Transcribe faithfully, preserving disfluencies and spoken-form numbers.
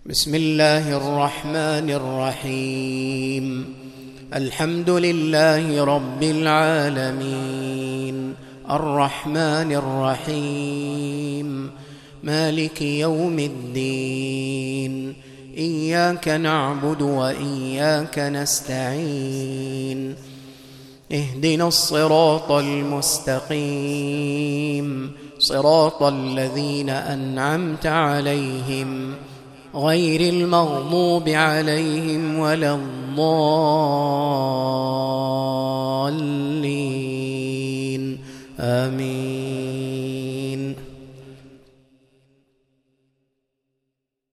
بسم الله الرحمن الرحيم. الحمد لله رب العالمين، الرحمن الرحيم، مالك يوم الدين، إياك نعبد وإياك نستعين، اهدنا الصراط المستقيم، صراط الذين أنعمت عليهم غير المغضوب عليهم ولا الضالين، آمين.